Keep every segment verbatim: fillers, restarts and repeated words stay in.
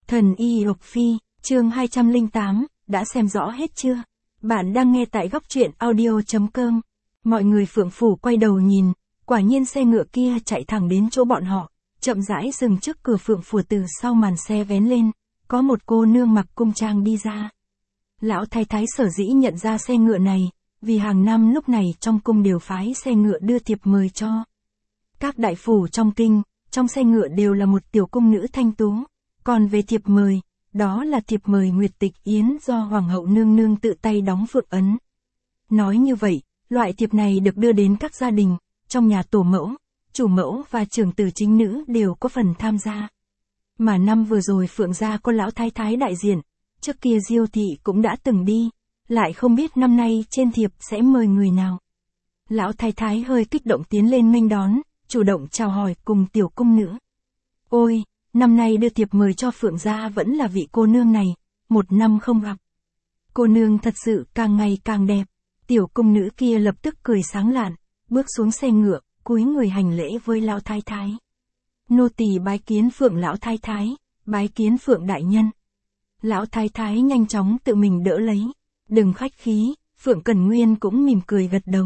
Thần Y Lộc Phi, chương hai trăm lẻ tám, đã xem rõ hết chưa? Bạn đang nghe tại góc truyện audio chấm com. Mọi người phượng phủ quay đầu nhìn, quả nhiên xe ngựa kia chạy thẳng đến chỗ bọn họ, chậm rãi dừng trước cửa phượng phủ. Từ sau màn xe vén lên, có một cô nương mặc cung trang đi ra. Lão thái thái sở dĩ nhận ra xe ngựa này, vì hàng năm lúc này trong cung đều phái xe ngựa đưa thiệp mời cho các đại phủ trong kinh, trong xe ngựa đều là một tiểu cung nữ thanh tú. Còn về thiệp mời, đó là thiệp mời Nguyệt Tịch Yến do Hoàng hậu nương nương tự tay đóng phượng ấn. Nói như vậy, loại thiệp này được đưa đến các gia đình, trong nhà tổ mẫu, chủ mẫu và trưởng tử chính nữ đều có phần tham gia. Mà năm vừa rồi Phượng gia có lão thái thái đại diện, trước kia Diêu thị cũng đã từng đi, lại không biết năm nay trên thiệp sẽ mời người nào. Lão thái thái hơi kích động tiến lên nghênh đón, chủ động chào hỏi cùng tiểu cung nữ. Ôi, năm nay đưa thiệp mời cho Phượng gia vẫn là vị cô nương này, một năm không gặp. Cô nương thật sự càng ngày càng đẹp. Tiểu cung nữ kia lập tức cười sáng lạn, bước xuống xe ngựa, cúi người hành lễ với lão thái thái. Nô tỳ bái kiến Phượng lão thái thái, bái kiến Phượng đại nhân. Lão thái thái nhanh chóng tự mình đỡ lấy. Đừng khách khí, Phượng Cẩn Nguyên cũng mỉm cười gật đầu.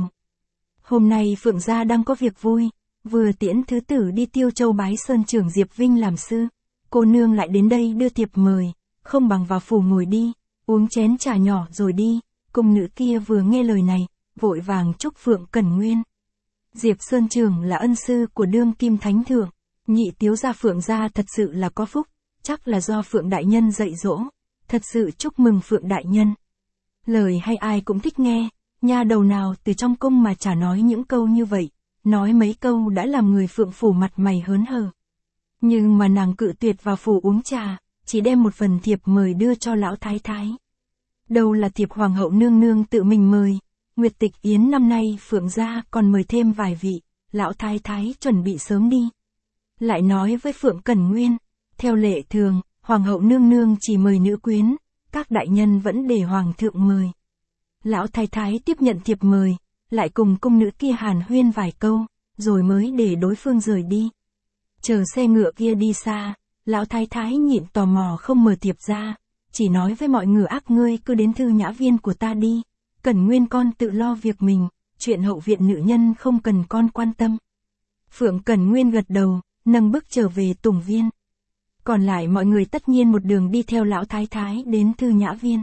Hôm nay Phượng gia đang có việc vui, vừa tiễn thứ tử đi Tiêu Châu bái sơn trưởng Diệp Vinh làm sư. Cô nương lại đến đây đưa thiệp mời, không bằng vào phủ ngồi đi, uống chén trà nhỏ rồi đi. Cung nữ kia vừa nghe lời này, vội vàng chúc Phượng Cẩn Nguyên. Diệp Sơn trưởng là ân sư của đương kim thánh thượng, nhị tiếu gia Phượng gia thật sự là có phúc, chắc là do Phượng đại nhân dạy dỗ, thật sự chúc mừng Phượng đại nhân. Lời hay ai cũng thích nghe, nha đầu nào từ trong cung mà chả nói những câu như vậy, nói mấy câu đã làm người Phượng phủ mặt mày hớn hở. Nhưng mà nàng cự tuyệt vào phủ uống trà, chỉ đem một phần thiệp mời đưa cho lão thái thái. Đâu là thiệp Hoàng hậu nương nương tự mình mời, Nguyệt Tịch Yến năm nay Phượng gia còn mời thêm vài vị, lão thái thái chuẩn bị sớm đi. Lại nói với Phượng Cẩn Nguyên, theo lệ thường, Hoàng hậu nương nương chỉ mời nữ quyến, các đại nhân vẫn để Hoàng thượng mời. Lão thái thái tiếp nhận thiệp mời, lại cùng cung nữ kia hàn huyên vài câu, rồi mới để đối phương rời đi. Chờ xe ngựa kia đi xa, lão thái thái nhịn tò mò không mở thiệp ra, chỉ nói với mọi người ác ngươi cứ đến thư nhã viên của ta đi, Cẩn Nguyên con tự lo việc mình, chuyện hậu viện nữ nhân không cần con quan tâm. Phượng Cẩn Nguyên gật đầu, nâng bước trở về Tùng Viên. Còn lại mọi người tất nhiên một đường đi theo lão thái thái đến thư nhã viên.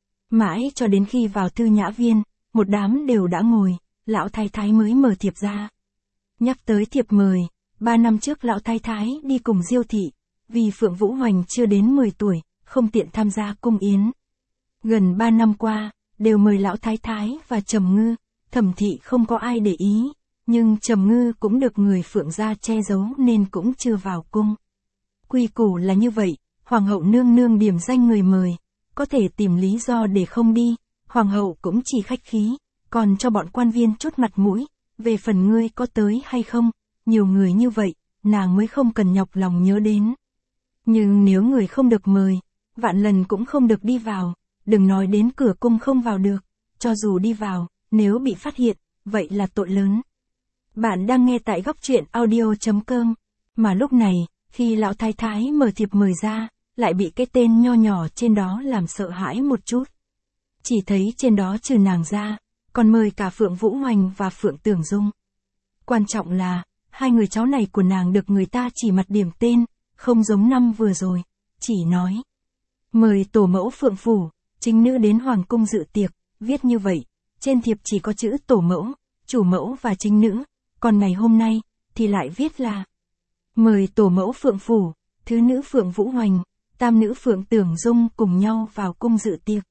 Mãi cho đến khi vào thư nhã viên, một đám đều đã ngồi, lão thái thái mới mở thiệp ra. Nhắc tới thiệp mời, ba năm trước lão thái thái đi cùng Diêu thị, vì Phượng Vũ Hoành chưa đến mười tuổi, không tiện tham gia cung yến. Gần ba năm qua, đều mời lão thái thái và Trầm Ngư, Thẩm thị không có ai để ý, nhưng Trầm Ngư cũng được người Phượng gia che giấu nên cũng chưa vào cung. Quy củ là như vậy, Hoàng hậu nương nương điểm danh người mời, có thể tìm lý do để không đi, Hoàng hậu cũng chỉ khách khí, còn cho bọn quan viên chút mặt mũi, về phần ngươi có tới hay không, nhiều người như vậy, nàng mới không cần nhọc lòng nhớ đến. Nhưng nếu người không được mời, vạn lần cũng không được đi vào, đừng nói đến cửa cung không vào được, cho dù đi vào, nếu bị phát hiện, vậy là tội lớn. Bạn đang nghe tại góc truyện audio chấm com, mà lúc này, khi lão thái thái mở thiệp mời ra, lại bị cái tên nho nhỏ trên đó làm sợ hãi một chút. Chỉ thấy trên đó trừ nàng ra, còn mời cả Phượng Vũ Hoành và Phượng Tưởng Dung. Quan trọng là, hai người cháu này của nàng được người ta chỉ mặt điểm tên, không giống năm vừa rồi, chỉ nói. Mời tổ mẫu Phượng phủ, chính nữ đến hoàng cung dự tiệc, viết như vậy, trên thiệp chỉ có chữ tổ mẫu, chủ mẫu và chính nữ, còn ngày hôm nay, thì lại viết là mời tổ mẫu Phượng phủ, thứ nữ Phượng Vũ Hoành, tam nữ Phượng Tưởng Dung cùng nhau vào cung dự tiệc.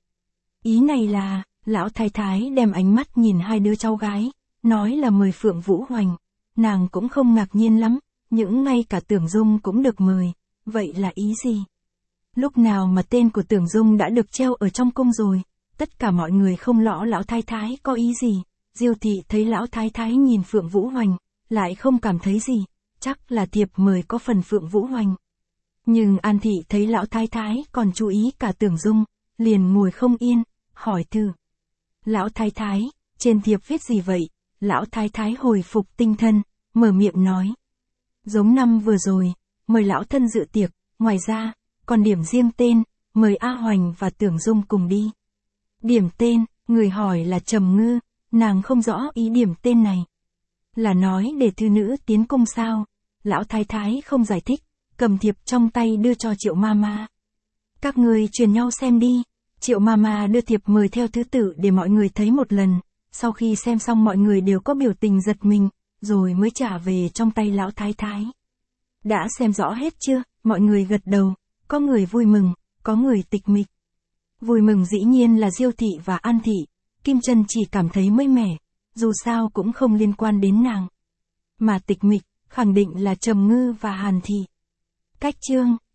Ý này là, lão thái thái đem ánh mắt nhìn hai đứa cháu gái, nói là mời Phượng Vũ Hoành, nàng cũng không ngạc nhiên lắm, những ngay cả Tưởng Dung cũng được mời, vậy là ý gì? Lúc nào mà tên của Tưởng Dung đã được treo ở trong cung rồi, tất cả mọi người không rõ lão thái thái có ý gì. Diêu thị thấy lão thái thái nhìn Phượng Vũ Hoành, lại không cảm thấy gì, chắc là thiệp mời có phần Phượng Vũ Hoành. Nhưng An thị thấy lão thái thái còn chú ý cả Tưởng Dung, liền ngồi không yên, hỏi thử. Lão thái thái, trên thiệp viết gì vậy? Lão thái thái hồi phục tinh thần, mở miệng nói. Giống năm vừa rồi, mời lão thân dự tiệc, ngoài ra, còn điểm riêng tên, mời A Hoành và Tưởng Dung cùng đi. Điểm tên, người hỏi là Trầm Ngư, nàng không rõ ý điểm tên này. Là nói để thư nữ tiến cung sao? Lão thái thái không giải thích, cầm thiệp trong tay đưa cho Triệu Mama. Các người truyền nhau xem đi. Triệu Mama đưa thiệp mời theo thứ tự để mọi người thấy một lần, sau khi xem xong mọi người đều có biểu tình giật mình, rồi mới trả về trong tay lão thái thái. Đã xem rõ hết chưa? Mọi người gật đầu, có người vui mừng, có người tịch mịch. Vui mừng dĩ nhiên là Diêu thị và An thị, Kim Trân chỉ cảm thấy mới mẻ, dù sao cũng không liên quan đến nàng. Mà tịch mịch, khẳng định là Trầm Ngư và Hàn thị. Cách chương